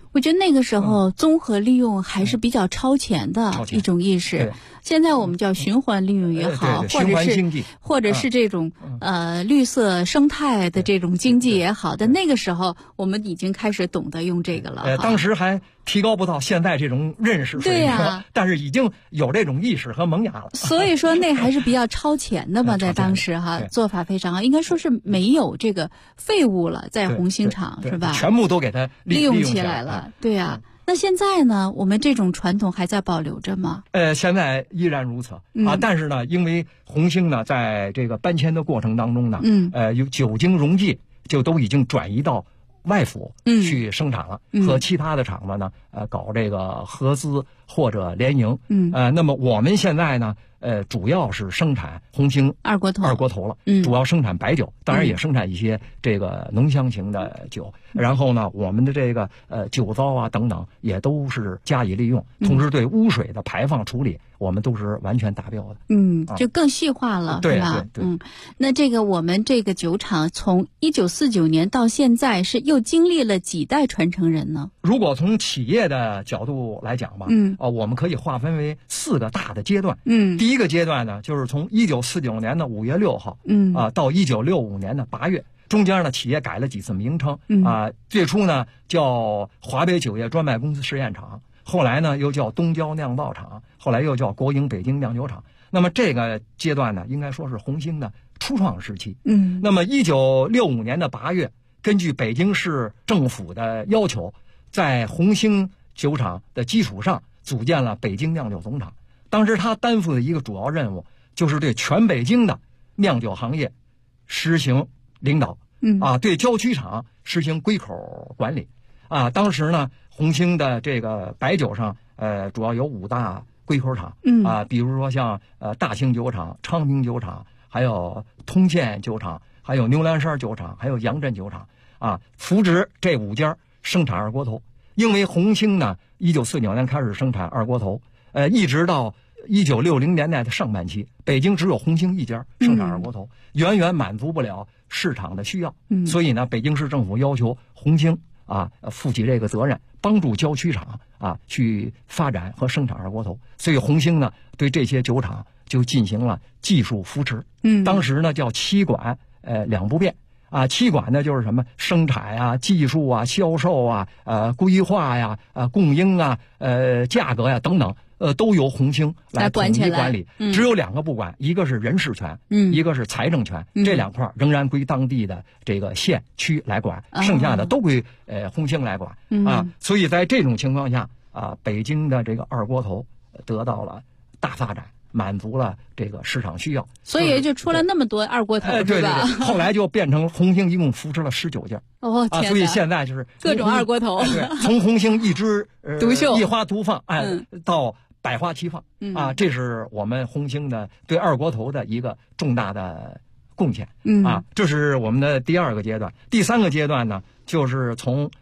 我觉得那个时候综合利用还是比较超前的一种意识。现在我们叫循环利用也好，或者是这种绿色生态的这种经济也好的，那个时候我们已经开始懂得用这个了。 当时还提高不到现在这种认识水平，但是已经有这种意识和萌芽了。 所以说那还是比较超前的吧，在当时做法非常好，应该说是没有这个废物了，在红星厂是吧？ 全部都给它利用起来了，对呀。那现在呢，我们这种传统还在保留着吗？ 现在依然如此但是呢，因为红星呢，在这个搬迁的过程当中呢，有久经溶解，就都已经转移到外府去生产了，和其他的厂子呢，搞这个合资或者联营。那么我们现在呢，主要是生产红星二锅头了，主要生产白酒，当然也生产一些这个浓香型的酒。然后呢，我们的这个酒糟啊等等也都是加以利用，同时对污水的排放处理，我们都是完全达标的。 就更细化了， 对吧？那这个我们这个酒厂从1949年到现在是又经历了几代传承人呢？ 如果从企业的角度来讲吧，我们可以划分为4个大的阶段。第一个阶段呢，就是从1949年的5月6号，到1965年的8月。中间呢，企业改了几次名称最初呢叫华北酒业专卖公司试验厂，后来呢又叫东郊酿造厂，后来又叫国营北京酿酒厂。那么这个阶段呢，应该说是红星的初创时期。那么1965年的8月，根据北京市政府的要求，在红星酒厂的基础上组建了北京酿酒总厂。当时他担负的一个主要任务，就是对全北京的酿酒行业实行领导，对郊区厂实行归口管理，当时呢，红星的这个白酒上，主要有5大归口厂，比如说像大兴酒厂、昌平酒厂，还有通县酒厂，还有牛栏山酒厂，还有杨镇酒厂，扶植这5家生产二锅头。因为红星呢，1949年开始生产二锅头，一直到1960年代的上半期，北京只有红星一家生产二锅头，远远满足不了市场的需要。所以呢，北京市政府要求红星负起这个责任，帮助郊区厂去发展和生产二锅头。所以红星呢，对这些酒厂就进行了技术扶持。当时呢叫7管2不变。7管呢就是什么生产技术销售规划供应价格等等，都由红星来统一管理。只有2个不管，一个是人事权，一个是财政权，这2块仍然归当地的这个县区来管，剩下的都归红星来管。所以在这种情况下北京的这个二锅头得到了大发展，满足了这个市场需要， 所以就出了那么多二锅头， 对吧？后来就变成红星一共扶持了19家。所以现在就是各种二锅头， 从红星一枝独秀， 一花独放，到百花齐放，这是我们红星的对二锅头的一个重大的贡献。这是我们的第2个阶段。第3个阶段呢，就是从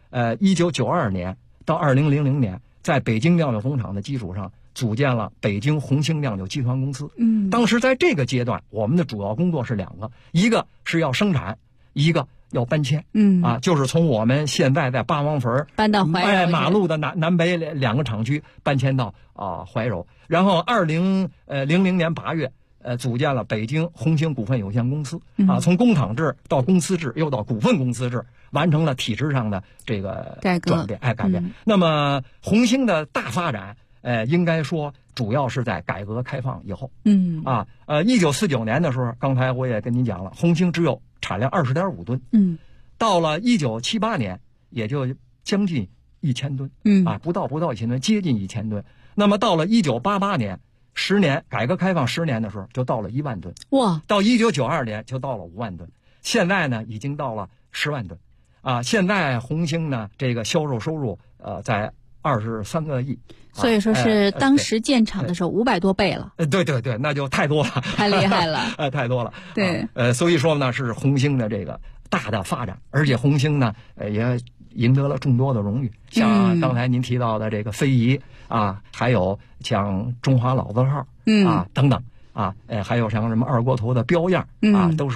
1992年到2000年，在北京酿酒总厂的基础上，组建了北京红星酿酒集团公司。当时在这个阶段，我们的主要工作是2个，一个是要生产，一个要搬迁。就是从我们现在在八王坟搬到怀柔， 马路的南北2个厂区搬迁到怀柔。然后2000年8月，组建了北京红星股份有限公司。从工厂制到公司制，又到股份公司制，完成了体制上的这个转变，改变。那么红星的大发展，应该说主要是在改革开放以后。1949年的时候，刚才我也跟您讲了，红星只有产量20.5吨。到了1978年，也就将近1000吨。不到1000吨，接近1000吨。那么到了1988年，10年改革开放10年的时候，就到了1万吨。 哇！ 到1992年就到了5万吨，现在呢已经到了10万吨。现在红星呢这个销售收入在23个亿。 所以说是当时建厂的时候500多倍了。 对，那就太多了， 太厉害了。 太多了。 对。 所以说呢，是红星的这个大的发展，而且红星呢也赢得了众多的荣誉，像刚才您提到的这个非遗还有像中华老字号等等还有像什么二锅头的标样都是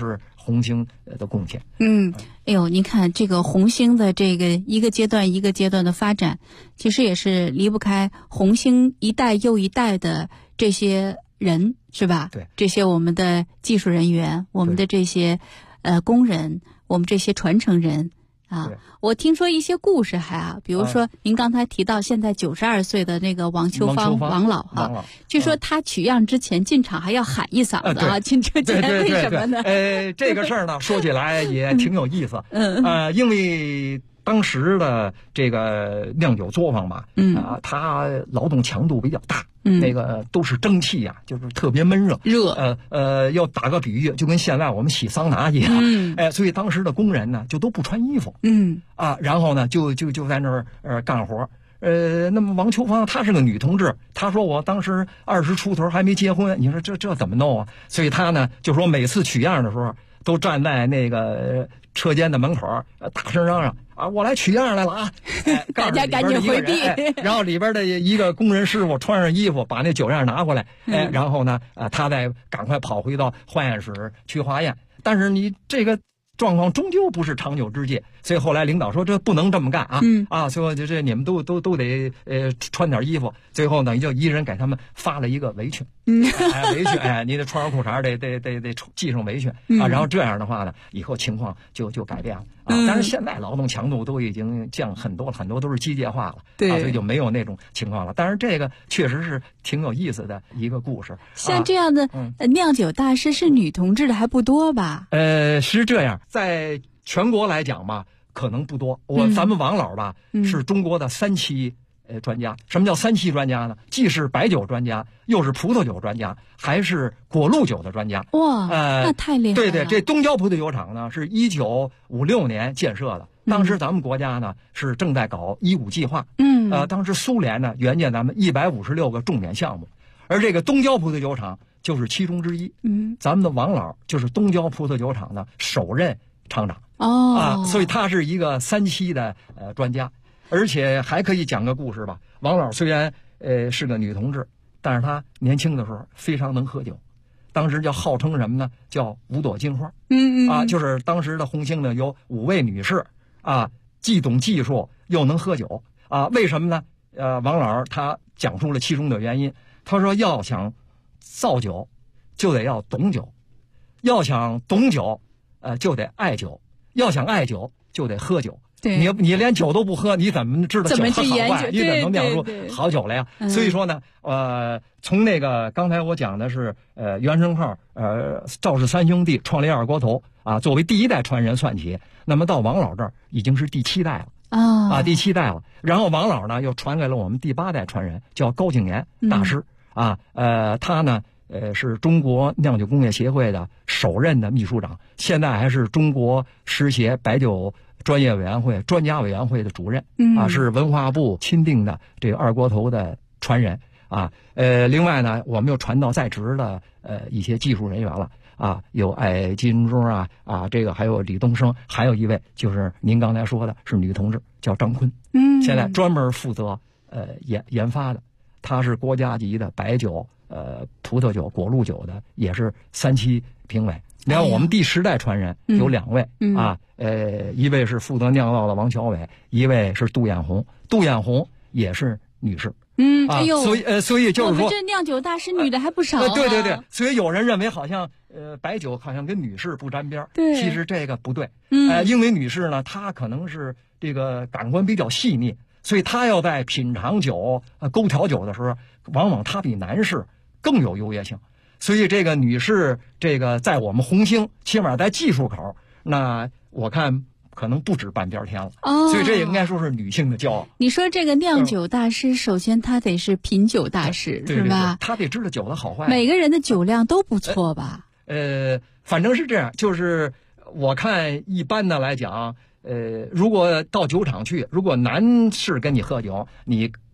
红星的贡献。 哎呦，您看这个红星的这个一个阶段一个阶段的发展，其实也是离不开红星一代又一代的这些人，是吧？ 对， 这些我们的技术人员，我们的这些工人，我们这些传承人。我听说一些故事比如说您刚才提到现在92岁的那个王秋芳王老据说他取样之前进场还要喊一嗓子进车间，为什么呢？ 这个事儿呢说起来也挺有意思。因为当时的这个酿酒作坊嘛，它劳动强度比较大，那个都是蒸汽呀，就是特别闷热。要打个比喻，就跟现在我们洗桑拿一样。所以当时的工人呢，就都不穿衣服。然后呢，就在那儿干活。那么王秋芳她是个女同志，她说我当时20出头还没结婚，你说这怎么弄啊？所以她呢就说每次取样的时候，都站在那个车间的门口，大声嚷嚷我来取样来了啊！ 大家赶紧回避。 然后里边的一个工人师傅穿上衣服，把那酒样拿过来，然后呢，他再赶快跑回到化验室去化验。但是你这个状况终究不是长久之计，所以后来领导说这不能这么干所以就这你们都得穿点衣服。最后呢，就一人给他们发了一个围裙，围裙你得穿上裤衩得系上围裙然后这样的话呢，以后情况就改变了但是现在劳动强度都已经降很多都是机械化了，所以就没有那种情况了。但是这个确实是挺有意思的一个故事。 像这样的酿酒大师是女同志的还不多吧？ 是这样，在全国来讲吧，可能不多。咱们王老吧是中国的3期专家。什么叫3期专家呢？既是白酒专家，又是葡萄酒专家，还是果露酒的专家。 哇，那太厉害了。 对，这东郊葡萄酒厂呢是1956年建设的。当时咱们国家呢是正在搞15计划。当时苏联呢援建咱们156个重点项目，而这个东郊葡萄酒厂就是其中之一。咱们的王老就是东郊葡萄酒厂的首任厂长。所以他是一个3期的专家。而且还可以讲个故事吧。王老虽然是个女同志，但是她年轻的时候非常能喝酒，当时叫号称什么呢？叫5朵金花。就是当时的红星呢有5位女士既懂技术又能喝酒为什么呢？王老他讲出了其中的原因。他说要想造酒就得要懂酒，要想懂酒就得爱酒，要想爱酒就得喝酒。你连酒都不喝，你怎么知道酒的好坏？你怎么能酿出好酒来呀？所以说呢，从那个刚才我讲的是袁生浩赵氏3兄弟创立二锅头作为第1代传人算起，那么到王老这儿已经是第7代了第7代了。然后王老呢又传给了我们第8代传人，叫高景年大师他呢是中国酿酒工业协会的首任的秘书长，现在还是中国食协白酒专业委员会专家委员会的主任是文化部钦定的这个二锅头的传人另外呢，我们又传到在职的一些技术人员了有艾金忠这个还有李东升，还有一位就是您刚才说的是女同志，叫张坤。现在专门负责研发的，她是国家级的白酒葡萄酒果露酒的，也是3期评委。然后我们第10代传人有2位一位是负责酿造的王小伟，一位是杜艳红。杜艳红也是女士。所以就是说，我们这酿酒大师女的还不少对，所以有人认为好像白酒好像跟女士不沾边，其实这个不对。因为女士呢，她可能是这个感官比较细腻，所以她要在品尝酒勾调酒的时候，往往她比男士更有优越性。所以这个女士这个在我们红星起码在技术口，那我看可能不止半边天了所以这也应该说是女性的骄傲。 你说这个酿酒大师首先他得是品酒大师是吧？ 他得知道酒的好坏。 每个人的酒量都不错吧？ 反正是这样，就是我看一般的来讲如果到酒厂去，如果男士跟你喝酒，你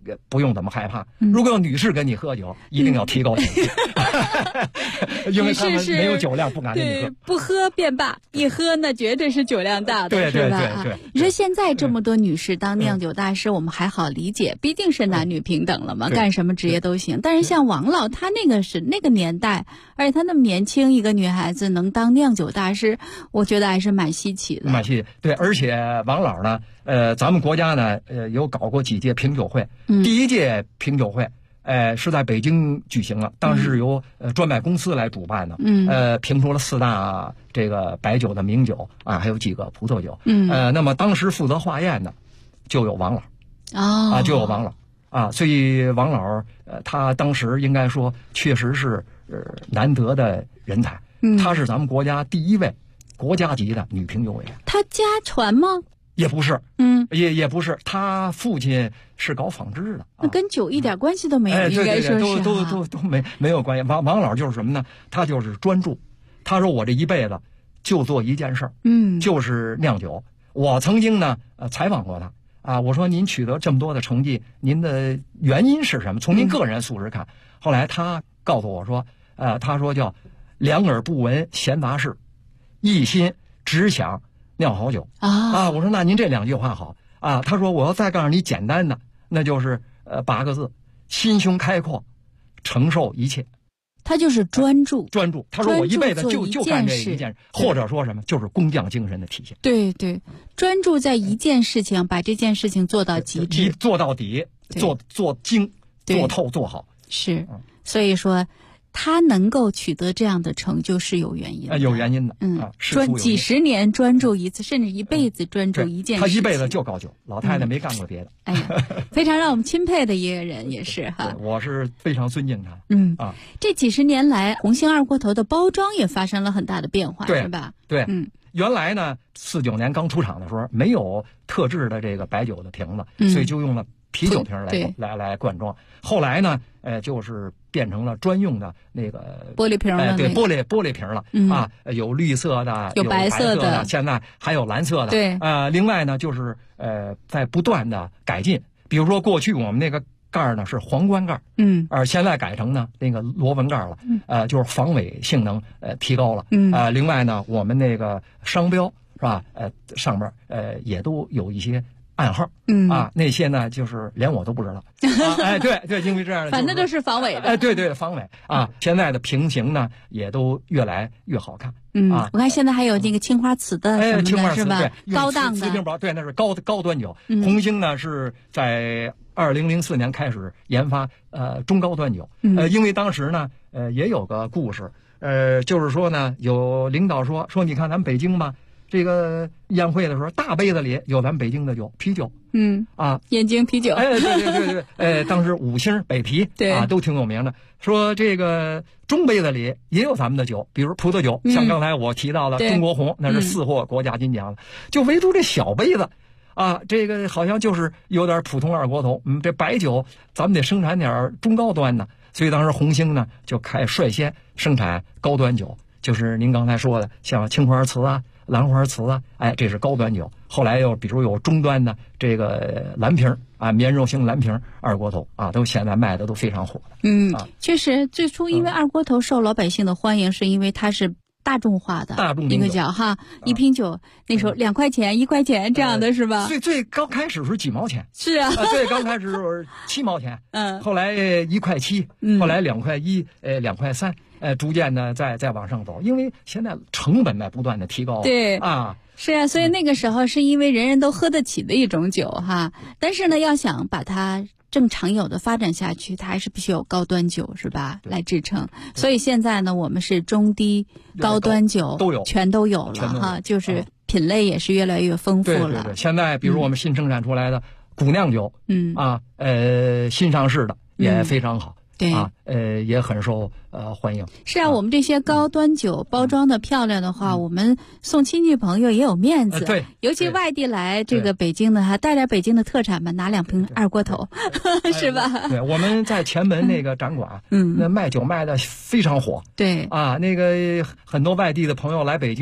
不用怎么害怕。如果有女士跟你喝酒，一定要提高警惕，因为他们没有酒量，不敢跟你喝。 不喝便罢，一喝那绝对是酒量大的， 对是吧？你说现在这么多女士当酿酒大师，我们还好理解，毕竟是男女平等了嘛，干什么职业都行。但是像王老，她那个是那个年代，而且她那么年轻一个女孩子能当酿酒大师，我觉得还是蛮稀奇的。 蛮稀奇，对，而且王老呢，咱们国家呢，有搞过几届品酒会，第一届品酒会。是在北京举行了，当时由专卖公司来主办的，评出了4大这个白酒的名酒啊，还有几个葡萄酒，那么当时负责化验的就有王老，就有王老啊，所以王老他当时应该说确实是难得的人才，他是咱们国家第一位国家级的女品酒委员。 他家传吗？ 也不是，也不是，他父亲是搞纺织的， 那跟酒一点关系都没有，应该说是都没有关系。王老就是什么呢？他就是专注。他说我这一辈子就做一件事儿，就是酿酒。我曾经呢采访过他啊，我说您取得这么多的成绩，您的原因是什么？从您个人素质看。后来他告诉我说，他说叫两耳不闻闲杂事，一心只想酿好酒啊！我说那您这2句话好啊。他说我要再告诉你简单的，那就是8个字：心胸开阔，承受一切。 他就是专注。 他说我一辈子就干这一件事，或者说什么就是工匠精神的体现。 对，专注在一件事情，把这件事情做到极致， 做到底，做精，做透，做好。 是，所以说。他能够取得这样的成就是有原因的， 有原因的， 几十年专注一次，甚至一辈子专注一件事情。 他一辈子就搞酒，老太太没干过别的。 哎呀，非常让我们钦佩的一个人，也是哈。 我是非常尊敬他。 这几十年来，红星二锅头的包装也发生了很大的变化，是吧？ 对，原来呢，49年刚出厂的时候，没有特制的这个白酒的瓶子，所以就用了啤酒瓶来灌装。后来呢，就是变成了专用的那个玻璃瓶了， 对，玻璃瓶了啊，有绿色的，有白色的， 现在还有蓝色的。 对， 另外呢，就是在不断的改进，比如说过去我们那个盖呢是皇冠盖，现在改成呢那个螺纹盖了，就是防伪性能提高了，另外呢，我们那个商标是吧，上面也都有一些暗号，那些呢就是连我都不知道，对，因为这样的， 反正都是防伪的， 对，防伪啊。现在的瓶型呢也都越来越好看， 我看现在还有那个青花瓷的什么的， 青花瓷是吧？ 对， 高档的瓷瓶包，对，那是高端酒。红星呢是在2004年开始研发中高端酒，因为当时呢也有个故事，就是说呢有领导说你看咱们北京吧。这个宴会的时候，大杯子里有咱们北京的酒，啤酒， 燕京啤酒， 对，当时5星、北啤，都挺有名的。说这个中杯子里也有咱们的酒，比如葡萄酒，像刚才我提到的中国红，那是4获国家金奖的。就唯独这小杯子，这个好像就是有点普通二锅头。这白酒咱们得生产点中高端的，所以当时红星呢就率先生产高端酒，就是您刚才说的，像青花瓷兰花瓷这是高端酒。后来又比如有中端的这个蓝瓶绵柔型蓝瓶二锅头都现在卖的都非常火的。 确实，最初因为二锅头受老百姓的欢迎，是因为它是大众化的一个酒哈，一瓶酒那时候2块钱、1块钱这样的是吧？ 最刚开始是几毛钱， 是啊， 最刚开始是7毛钱，后来1块7，后来2块1，2块3。逐渐的再往上走，因为现在成本在不断的提高。 对是啊，所以那个时候是因为人人都喝得起的一种酒哈，但是呢，要想把它正常有的发展下去，它还是必须有高端酒是吧，来支撑。所以现在呢，我们是中低高端酒都有， 全都有了哈，就是品类也是越来越丰富了。 对，现在比如我们新生产出来的古酿酒，新上市的也非常好。 对也很受欢迎。 是啊，我们这些高端酒包装的漂亮的话，我们送亲戚朋友也有面子。 对， 尤其外地来这个北京的哈，带点北京的特产吧，拿2瓶二锅头，是吧？ 对，我们在前门那个展馆，那卖酒卖的非常火。 对那个很多外地的朋友来北京，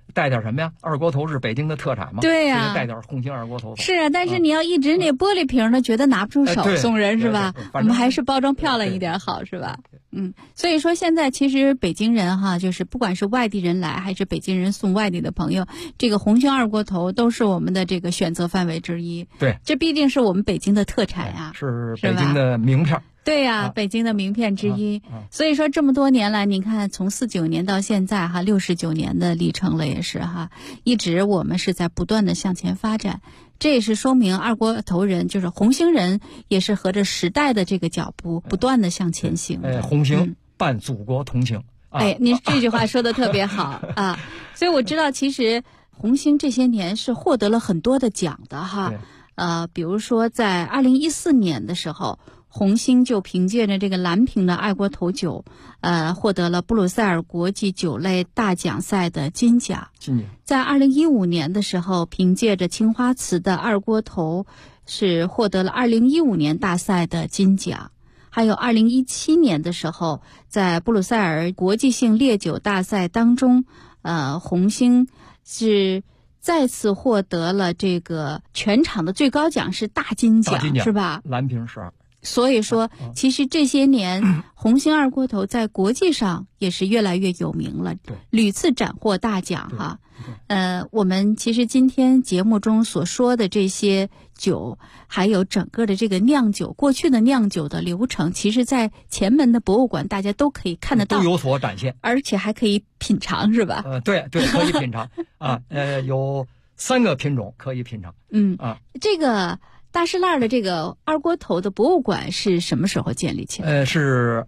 带点什么呀？二锅头是北京的特产嘛？ 对呀， 带点红星二锅头。 是啊，但是你要一直那玻璃瓶呢，觉得拿不出手送人是吧？我们还是包装漂亮一点好是吧？所以说现在其实北京人哈，就是不管是外地人来还是北京人送外地的朋友，这个红星二锅头都是我们的这个选择范围之一。 对， 这毕竟是我们北京的特产呀， 是北京的名片。 对呀，北京的名片之一。所以说这么多年来，你看从49年到现在哈，69年的历程了也是哈，一直我们是在不断的向前发展。这也是说明二锅头人就是红星人也是和着时代的这个脚步不断的向前行。 红星伴祖国同行。 您这句话说的特别好啊！所以我知道其实红星这些年是获得了很多的奖的哈。比如说在2014年的时候，红星就凭借着这个蓝瓶的二锅头酒，获得了布鲁塞尔国际酒类大奖赛的金奖。在2015年的时候，凭借着青花瓷的二锅头，是获得了2015年大赛的金奖。还有2017年的时候，在布鲁塞尔国际性烈酒大赛当中，红星是再次获得了这个全场的最高奖是大金奖，是吧？ 蓝瓶12。 所以说，其实这些年红星二锅头在国际上也是越来越有名了，屡次斩获大奖哈。我们其实今天节目中所说的这些酒，还有整个的这个酿酒，过去的酿酒的流程，其实在前门的博物馆大家都可以看得到， 都有所展现， 而且还可以品尝，是吧？ 对，可以品尝啊。有3个品种可以品尝。 这个大石烂的这个二锅头的博物馆是什么时候建立起来？ 是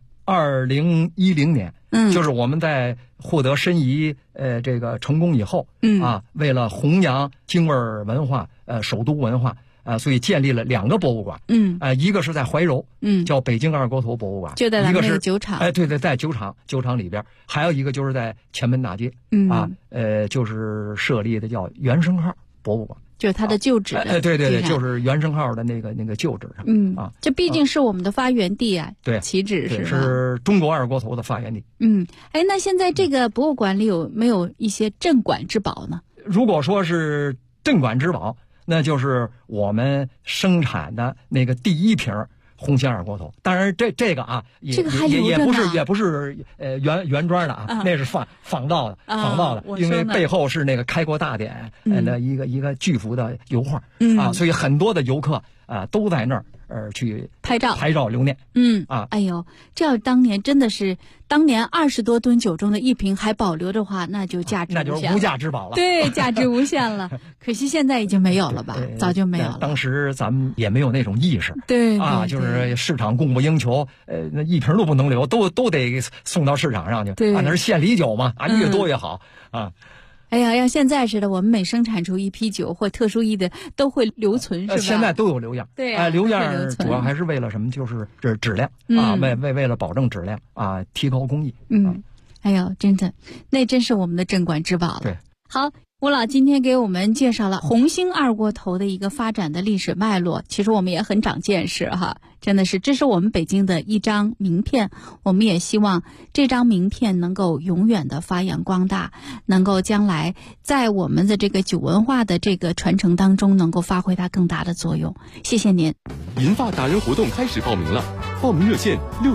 2010年，就是我们在获得申遗这个成功以后，为了弘扬京味文化，首都文化，所以建立了2个博物馆。一个是在怀柔，叫北京二锅头博物馆， 就在咱们那个酒厂。 对，在酒厂里边。还有一个就是在前门大街，就是设立的叫原生号博物馆。 就是它的旧址的， 对，就是原生号的那个旧址上。 这毕竟是我们的发源地啊， 对， 起址是中国二锅头的发源地。 那现在这个博物馆里有没有一些镇馆之宝呢？ 如果说是镇馆之宝，那就是我们生产的那个第1瓶红星二锅头。当然这个啊，也不是原装的啊，那是仿造的，因为背后是那个开国大典的一个巨幅的油画所以很多的游客都在那儿去拍照留念。 哎呦，这要当年真的是当年20多吨酒中的1瓶还保留的话，那就价值无限， 那就是无价之宝了。 对，价值无限了。可惜现在已经没有了吧？早就没有了。 当时咱们也没有那种意识。 对就是市场供不应求，那1瓶都不能留，都得送到市场上去。 对， 那是献礼酒嘛，越多越好啊。 哎呀，要现在似的，我们每生产出1批酒或特殊意的都会留存，是吧？ 现在都有留样。 对留样主要还是为了什么？就是质量为了保证质量提高工艺。 哎呦，真的，那真是我们的镇馆之宝了。 对， 好。吴老今天给我们介绍了红星二锅头的一个发展的历史脉络，其实我们也很长见识哈，真的是，这是我们北京的一张名片，我们也希望这张名片能够永远的发扬光大，能够将来在我们的这个酒文化的这个传承当中能够发挥它更大的作用。谢谢您。 银发达人活动开始报名了，报名热线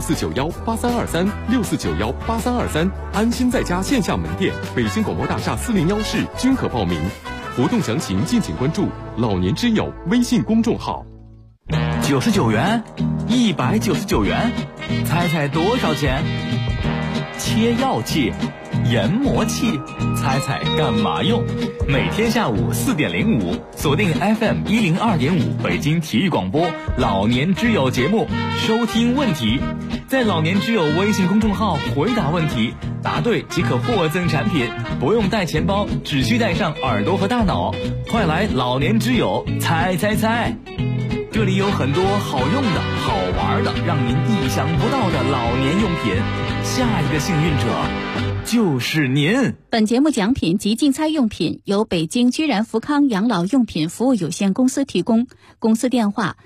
64918323，64918323，安心在家线下门店、北京广播大厦401室均可报名。活动详情敬请关注老年之友微信公众号。 99元，199元，猜猜多少钱？切药器、研磨器，猜猜干嘛用？每天下午4点05，锁定 FM 102.5北京体育广播老年之友节目，收听问题，在老年之友微信公众号回答问题，答对即可获赠产品，不用带钱包，只需带上耳朵和大脑。快来老年之友猜猜猜！这里有很多好用的、好玩的，让您意想不到的老年用品。下一个幸运者就是您。 本节目奖品及竞猜用品由北京居然福康养老用品服务有限公司提供，公司电话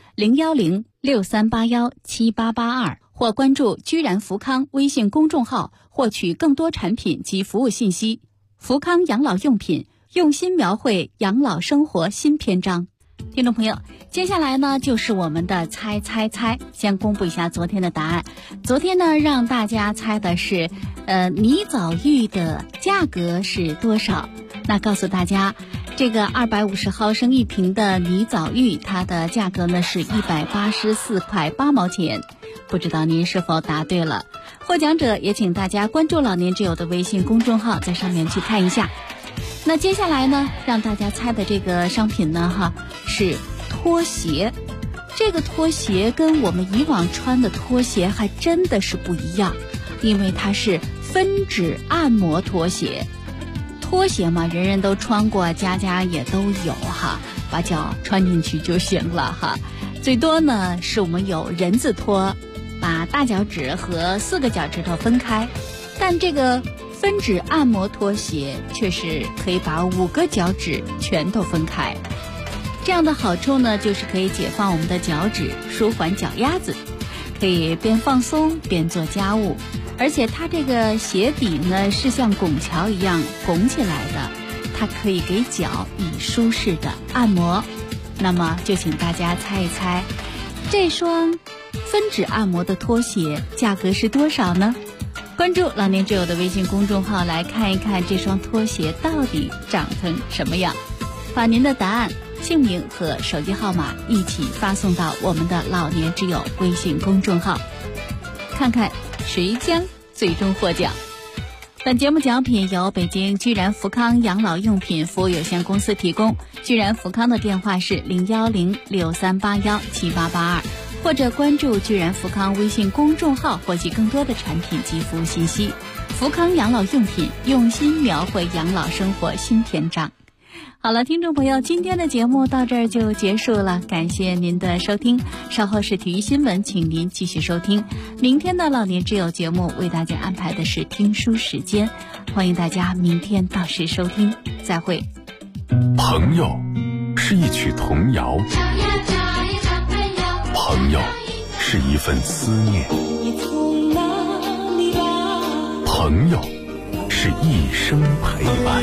01063817882，或关注居然福康微信公众号获取更多产品及服务信息。 福康养老用品，用心描绘养老生活新篇章。听众朋友，接下来呢就是我们的猜。先公布一下昨天的答案。昨天呢让大家猜的是泥藻浴的价格是多少。那告诉大家，这个250毫升一瓶的泥藻浴，它的价格呢是184块8毛钱。不知道您是否答对了？获奖者也请大家关注老年之友的微信公众号，在上面去看一下。那接下来呢让大家猜的这个商品呢是拖鞋。这个拖鞋跟我们以往穿的拖鞋还真的是不一样，因为它是分趾按摩拖鞋。拖鞋嘛，人人都穿过，家家也都有把脚穿进去就行了最多呢是我们有人字拖，把大脚趾和4个脚趾头分开，但这个分趾按摩拖鞋却是可以把5个脚趾全都分开。这样的好处呢，就是可以解放我们的脚趾，舒缓脚丫子，可以边放松边做家务。而且它这个鞋底呢是像拱桥一样拱起来的，它可以给脚以舒适的按摩。那么就请大家猜一猜，这双分趾按摩的拖鞋价格是多少呢？关注老年之友的微信公众号来看一看这双拖鞋到底长成什么样，把您的答案、姓名和手机号码一起发送到我们的老年之友微信公众号，看看谁将最终获奖。本节目奖品由北京居然福康养老用品服务有限公司提供，居然福康的电话是01063817882，或者关注居然福康微信公众号获悉更多的产品及服务信息。福康养老用品，用心描绘养老生活新篇章。好了，听众朋友，今天的节目到这儿就结束了，感谢您的收听。稍后是体育新闻，请您继续收听。明天的老年之友节目为大家安排的是听书时间，欢迎大家明天到时收听，再会。 朋友是一曲童谣，朋友是一份思念，朋友是一生陪伴。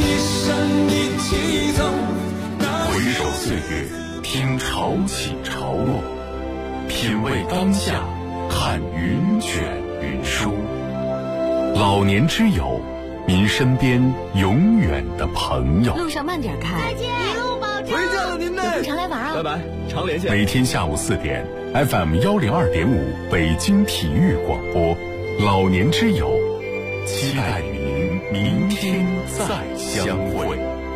回首岁月，听潮起潮落，品味当下，看云卷云舒。老年之友，您身边永远的朋友。 路上慢点开。 再见，一路保重。 回家了您呢？ 有空常来玩啊。 拜拜，常联系。 每天下午4点 ，FM 102.5北京体育广播，老年之友，期待与您明天再相会。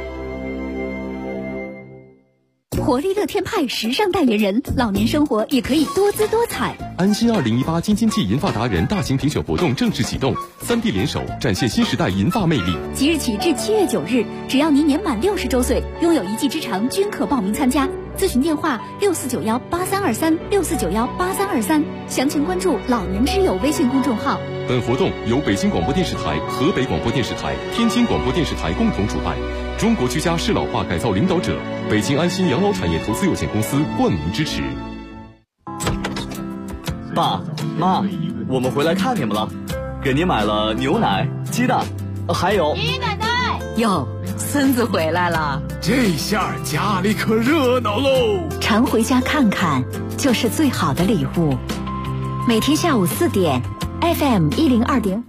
活力乐天派时尚代言人，老年生活也可以多姿多彩。 安心2018京津冀银发达人大型评选活动正式启动，3D 联手展现新时代银发魅力。 即日起至7月9日，只要您年满60周岁，拥有1技之长，均可报名参加。咨询电话64918364918323，详情关注老年之友微信公众号。 本活动由北京广播电视台、河北广播电视台、天津广播电视台共同主办，中国居家适老化改造领导者北京安心养老产业投资有限公司冠名支持。 爸妈，我们回来看你们了，给您买了牛奶、鸡蛋，还有爷爷奶奶。 哟，孙子回来了， 这下家里可热闹喽！ 常回家看看，就是最好的礼物。每天下午4点 ，FM 102.5。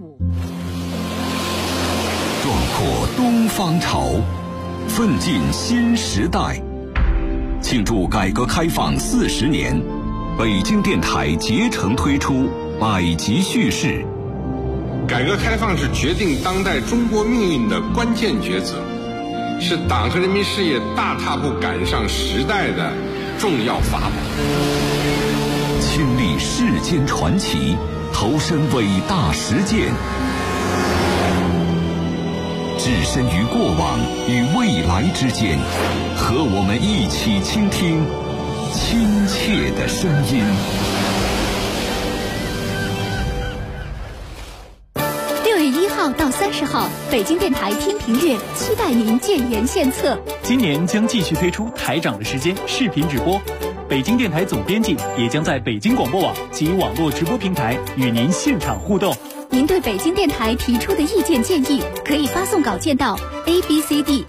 壮阔东方潮，奋进新时代。庆祝改革开放40年，北京电台竭诚推出百集叙事。 改革开放是决定当代中国命运的关键抉择，是党和人民事业大踏步赶上时代的重要法宝。 亲历世间传奇，投身伟大实践，置身于过往与未来之间，和我们一起倾听亲切的声音。 6月1号到30号，北京电台天平月期待您建言献策。 今年将继续推出台长的时间视频直播，北京电台总编辑也将在北京广播网及网络直播平台与您现场互动。 您对北京电台提出的意见建议，可以发送稿件到 abcd